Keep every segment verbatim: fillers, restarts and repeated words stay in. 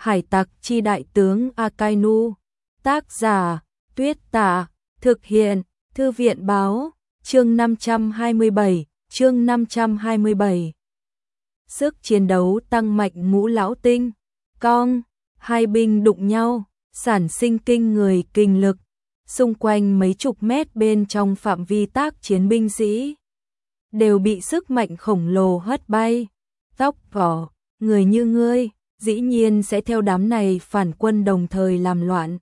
Hải tặc chi đại tướng Akainu. Tác giả Tuyết Tả. Thực hiện Thư viện Báo. Chương năm trăm hai mươi bảy. Chương năm trăm hai mươi bảy. Sức chiến đấu tăng mạnh. Ngũ lão tinh Cong. Hai binh đụng nhau, sản sinh kinh người kinh lực. Xung quanh mấy chục mét bên trong phạm vi tác chiến binh sĩ đều bị sức mạnh khổng lồ hất bay. Tóc vỏ, người như ngươi, dĩ nhiên sẽ theo đám này phản quân đồng thời làm loạn.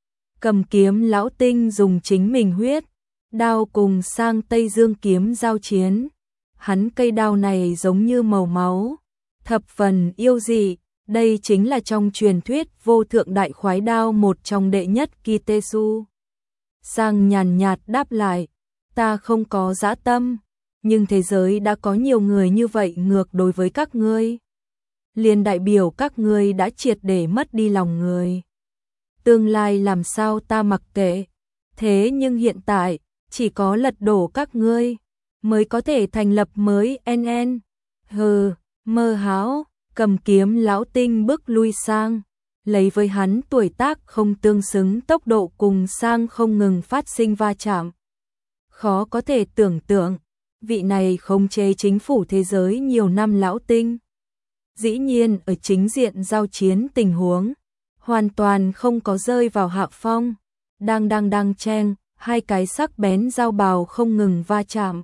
Cầm kiếm lão tinh dùng chính mình huyết đao cùng sang Tây Dương kiếm giao chiến. Hắn cây đao này giống như màu máu, thập phần yêu dị. Đây chính là trong truyền thuyết vô thượng đại khoái đao một trong đệ nhất Kitesu. Sang nhàn nhạt đáp lại, ta không có dã tâm, nhưng thế giới đã có nhiều người như vậy ngược đối với các ngươi. Liền đại biểu các ngươi đã triệt để mất đi lòng người. Tương lai làm sao ta mặc kệ, thế nhưng hiện tại, chỉ có lật đổ các ngươi, mới có thể thành lập mới en en. Hừ, mơ hão. Cầm kiếm lão tinh bước lui sang, lấy với hắn tuổi tác không tương xứng tốc độ cùng sang không ngừng phát sinh va chạm. Khó có thể tưởng tượng, vị này khống chế chính phủ thế giới nhiều năm lão tinh. Dĩ nhiên ở chính diện giao chiến tình huống, hoàn toàn không có rơi vào hạ phong, đang đang đang chen, hai cái sắc bén dao bào không ngừng va chạm.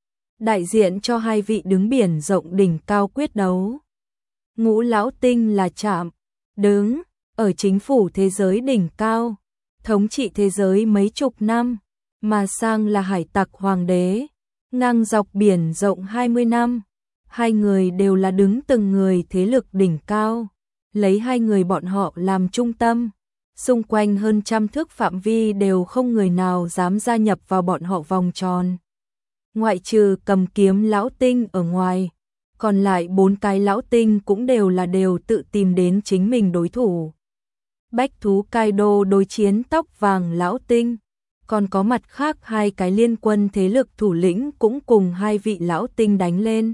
Đại diện cho hai vị đứng biển rộng đỉnh cao quyết đấu. Ngũ lão tinh là chạm, đứng, ở chính phủ thế giới đỉnh cao, thống trị thế giới mấy chục năm, mà sang là hải tặc hoàng đế, ngang dọc biển rộng hai mươi năm. Hai người đều là đứng từng người thế lực đỉnh cao, lấy hai người bọn họ làm trung tâm, xung quanh hơn trăm thước phạm vi đều không người nào dám gia nhập vào bọn họ vòng tròn. Ngoại trừ cầm kiếm lão tinh ở ngoài, còn lại bốn cái lão tinh cũng đều là đều tự tìm đến chính mình đối thủ. Bách thú Kaido đối chiến tóc vàng lão tinh, còn có mặt khác hai cái liên quân thế lực thủ lĩnh cũng cùng hai vị lão tinh đánh lên.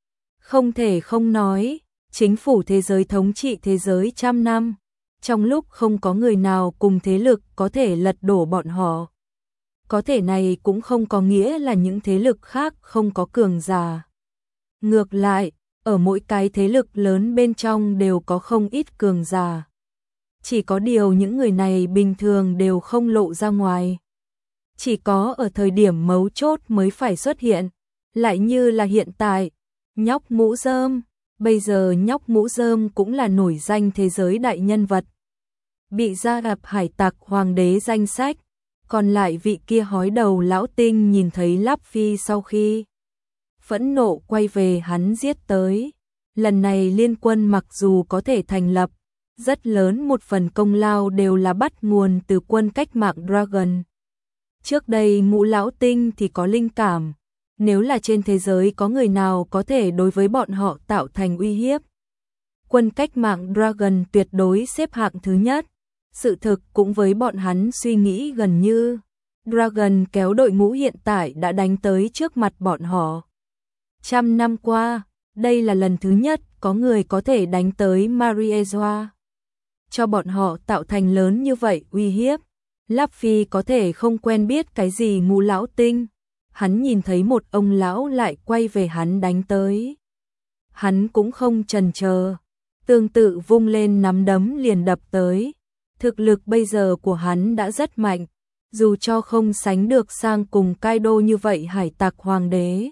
Không thể không nói, chính phủ thế giới thống trị thế giới trăm năm, trong lúc không có người nào cùng thế lực có thể lật đổ bọn họ. Có thể này cũng không có nghĩa là những thế lực khác không có cường giả. Ngược lại, ở mỗi cái thế lực lớn bên trong đều có không ít cường giả. Chỉ có điều những người này bình thường đều không lộ ra ngoài. Chỉ có ở thời điểm mấu chốt mới phải xuất hiện. Lại như là hiện tại, nhóc mũ rơm. Bây giờ nhóc mũ rơm cũng là nổi danh thế giới đại nhân vật. Bị gia nhập hải tặc hoàng đế danh sách. Còn lại vị kia hói đầu lão tinh nhìn thấy Luffy sau khi phẫn nộ quay về hắn giết tới. Lần này liên quân mặc dù có thể thành lập, rất lớn một phần công lao đều là bắt nguồn từ quân cách mạng Dragon. Trước đây ngũ lão tinh thì có linh cảm, nếu là trên thế giới có người nào có thể đối với bọn họ tạo thành uy hiếp, quân cách mạng Dragon tuyệt đối xếp hạng thứ nhất. Sự thực cũng với bọn hắn suy nghĩ gần như, Dragon kéo đội ngũ hiện tại đã đánh tới trước mặt bọn họ. Trăm năm qua, đây là lần thứ nhất có người có thể đánh tới Mariezoa. Cho bọn họ tạo thành lớn như vậy uy hiếp. Luffy có thể không quen biết cái gì ngũ lão tinh. Hắn nhìn thấy một ông lão lại quay về hắn đánh tới. Hắn cũng không chần chờ, tương tự vung lên nắm đấm liền đập tới. Thực lực bây giờ của hắn đã rất mạnh, dù cho không sánh được sang cùng Kaido như vậy hải tặc hoàng đế.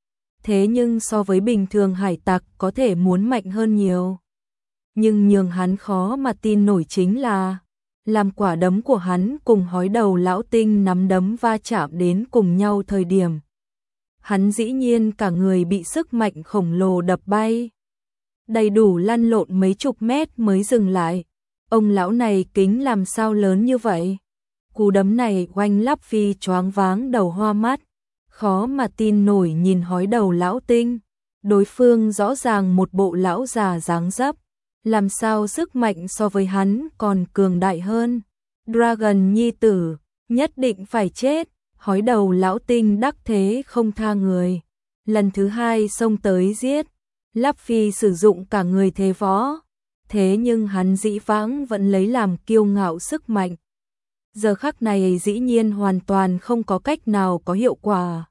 Thế nhưng so với bình thường hải tặc có thể muốn mạnh hơn nhiều. Nhưng nhường hắn khó mà tin nổi chính là, làm quả đấm của hắn cùng hói đầu lão tinh nắm đấm va chạm đến cùng nhau thời điểm. Hắn dĩ nhiên cả người bị sức mạnh khổng lồ đập bay. Đầy đủ lăn lộn mấy chục mét mới dừng lại. Ông lão này kính làm sao lớn như vậy? Cú đấm này oanh Luffy choáng váng đầu hoa mắt. Khó mà tin nổi nhìn hói đầu lão tinh. Đối phương rõ ràng một bộ lão già dáng dấp. Làm sao sức mạnh so với hắn còn cường đại hơn? Dragon nhi tử, nhất định phải chết. Hói đầu lão tinh đắc thế không tha người. Lần thứ hai xông tới giết. Luffy sử dụng cả người thế võ. thế nhưng hắn dĩ vãng vẫn lấy làm kiêu ngạo sức mạnh. Giờ khắc này dĩ nhiên hoàn toàn không có cách nào có hiệu quả.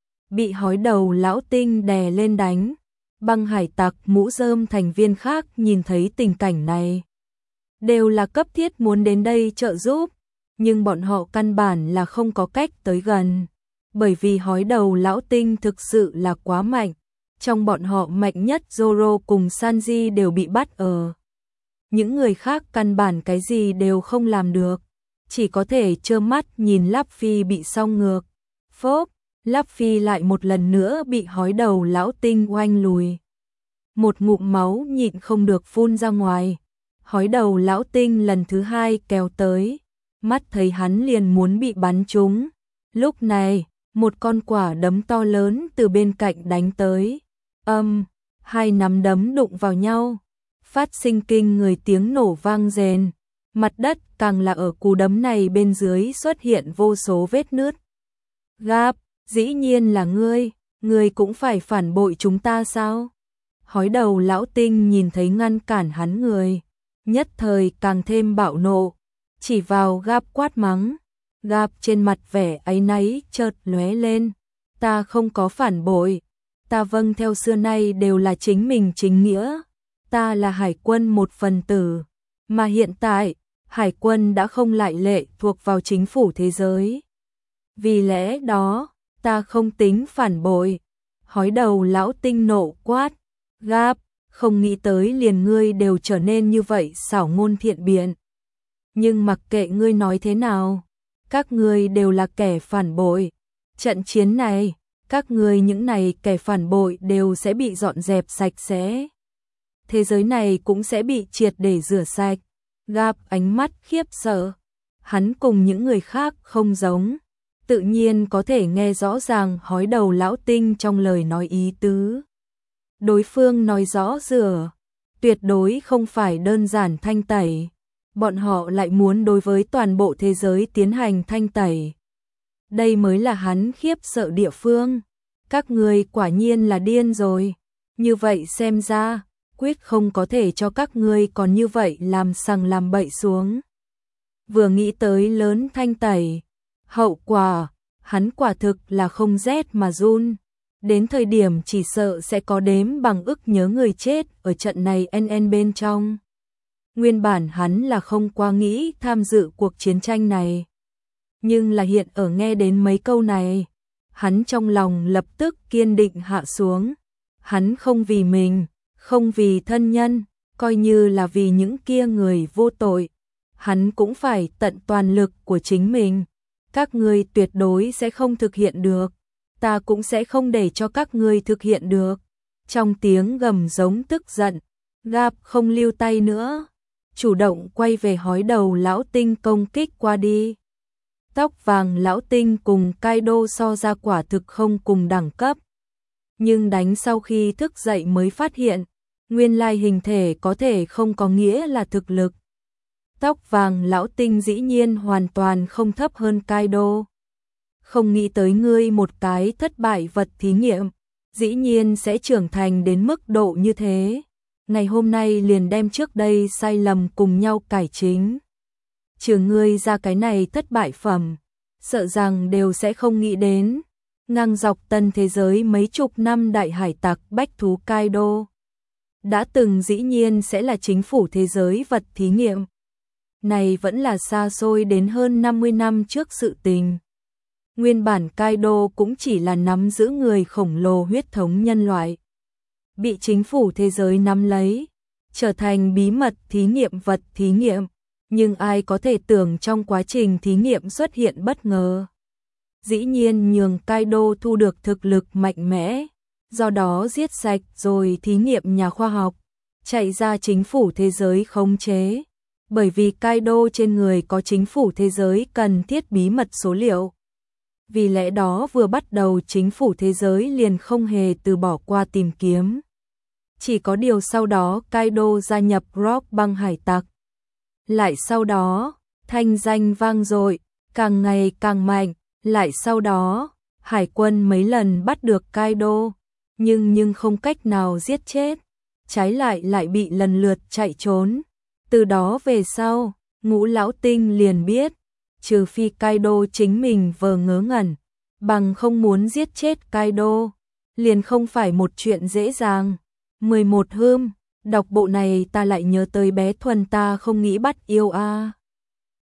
Bị hói đầu lão tinh đè lên đánh, băng hải tặc mũ rơm thành viên khác nhìn thấy tình cảnh này. Đều là cấp thiết muốn đến đây trợ giúp, nhưng bọn họ căn bản là không có cách tới gần. Bởi vì hói đầu lão tinh thực sự là quá mạnh, trong bọn họ mạnh nhất Zoro cùng Sanji đều bị bắt ở. Những người khác căn bản cái gì đều không làm được, chỉ có thể trơ mắt nhìn Luffy bị song ngược. Phốp, Luffy lại một lần nữa bị hói đầu lão tinh oanh lùi. Một ngụm máu nhịn không được phun ra ngoài. Hói đầu lão tinh lần thứ hai kéo tới, mắt thấy hắn liền muốn bị bắn trúng. Lúc này, một con quả đấm to lớn từ bên cạnh đánh tới. Âm, hai nắm đấm đụng vào nhau, phát sinh kinh người tiếng nổ vang rền. Mặt đất càng là ở cú đấm này bên dưới xuất hiện vô số vết nứt. Gap, dĩ nhiên là ngươi, ngươi cũng phải phản bội chúng ta sao? Hói đầu lão tinh nhìn thấy ngăn cản hắn người, nhất thời càng thêm bạo nộ, chỉ vào Gap quát mắng. Gap trên mặt vẻ áy náy chợt lóe lên, ta không có phản bội, ta vâng theo xưa nay đều là chính mình chính nghĩa, ta là hải quân một phần tử, mà hiện tại, hải quân đã không lại lệ thuộc vào chính phủ thế giới. Vì lẽ đó, ta không tính phản bội. Hói đầu lão tinh nộ quát, Gap, không nghĩ tới liền ngươi đều trở nên như vậy xảo ngôn thiện biện. Nhưng mặc kệ ngươi nói thế nào, các ngươi đều là kẻ phản bội. Trận chiến này, các ngươi những này kẻ phản bội đều sẽ bị dọn dẹp sạch sẽ. Thế giới này cũng sẽ bị triệt để rửa sạch. Gap ánh mắt khiếp sợ. Hắn cùng những người khác không giống, tự nhiên có thể nghe rõ ràng hói đầu lão tinh trong lời nói ý tứ. Đối phương nói rõ rửa, tuyệt đối không phải đơn giản thanh tẩy. Bọn họ lại muốn đối với toàn bộ thế giới tiến hành thanh tẩy. Đây mới là hắn khiếp sợ địa phương. Các người quả nhiên là điên rồi. Như vậy xem ra, quyết không có thể cho các ngươi còn như vậy làm sằng làm bậy xuống. Vừa nghĩ tới lớn thanh tẩy, hậu quả, hắn quả thực là không rét mà run. Đến thời điểm chỉ sợ sẽ có đếm bằng ức nhớ người chết ở trận này en en bên trong. Nguyên bản hắn là không qua nghĩ tham dự cuộc chiến tranh này. Nhưng là hiện ở nghe đến mấy câu này, hắn trong lòng lập tức kiên định hạ xuống. Hắn không vì mình, không vì thân nhân, coi như là vì những kia người vô tội. Hắn cũng phải tận toàn lực của chính mình. Các ngươi tuyệt đối sẽ không thực hiện được. Ta cũng sẽ không để cho các ngươi thực hiện được. Trong tiếng gầm giống tức giận, Gap không lưu tay nữa, chủ động quay về hói đầu lão tinh công kích qua đi. Tóc vàng lão tinh cùng Kaido so ra quả thực không cùng đẳng cấp. Nhưng đánh sau khi thức dậy mới phát hiện, nguyên lai hình thể có thể không có nghĩa là thực lực. Tóc vàng lão tinh dĩ nhiên hoàn toàn không thấp hơn Kaido. Không nghĩ tới ngươi một cái thất bại vật thí nghiệm, dĩ nhiên sẽ trưởng thành đến mức độ như thế. Ngày hôm nay liền đem trước đây sai lầm cùng nhau cải chính. Trừ ngươi ra cái này thất bại phẩm, sợ rằng đều sẽ không nghĩ đến. Ngang dọc tân thế giới mấy chục năm đại hải tặc bách thú Kaido. Đã từng dĩ nhiên sẽ là chính phủ thế giới vật thí nghiệm. Này vẫn là xa xôi đến hơn năm mươi năm trước sự tình. Nguyên bản Kaido cũng chỉ là nắm giữ người khổng lồ huyết thống nhân loại. Bị chính phủ thế giới nắm lấy, trở thành bí mật thí nghiệm vật thí nghiệm. Nhưng ai có thể tưởng trong quá trình thí nghiệm xuất hiện bất ngờ. Dĩ nhiên nhường Kaido thu được thực lực mạnh mẽ, do đó giết sạch rồi thí nghiệm nhà khoa học, chạy ra chính phủ thế giới khống chế. Bởi vì Kaido trên người có chính phủ thế giới cần thiết bí mật số liệu. Vì lẽ đó vừa bắt đầu chính phủ thế giới liền không hề từ bỏ qua tìm kiếm. Chỉ có điều sau đó Kaido gia nhập Rock băng hải tặc. Lại sau đó, thanh danh vang dội, càng ngày càng mạnh. Lại sau đó, hải quân mấy lần bắt được Kaido, nhưng nhưng không cách nào giết chết. trái lại lại bị lần lượt chạy trốn. Từ đó về sau, Ngũ lão tinh liền biết, trừ phi Kaido chính mình vờ ngớ ngẩn, bằng không muốn giết chết Kaido, liền không phải một chuyện dễ dàng. mười một Hươm, đọc bộ này ta lại nhớ tới bé Thuần ta không nghĩ bắt yêu a.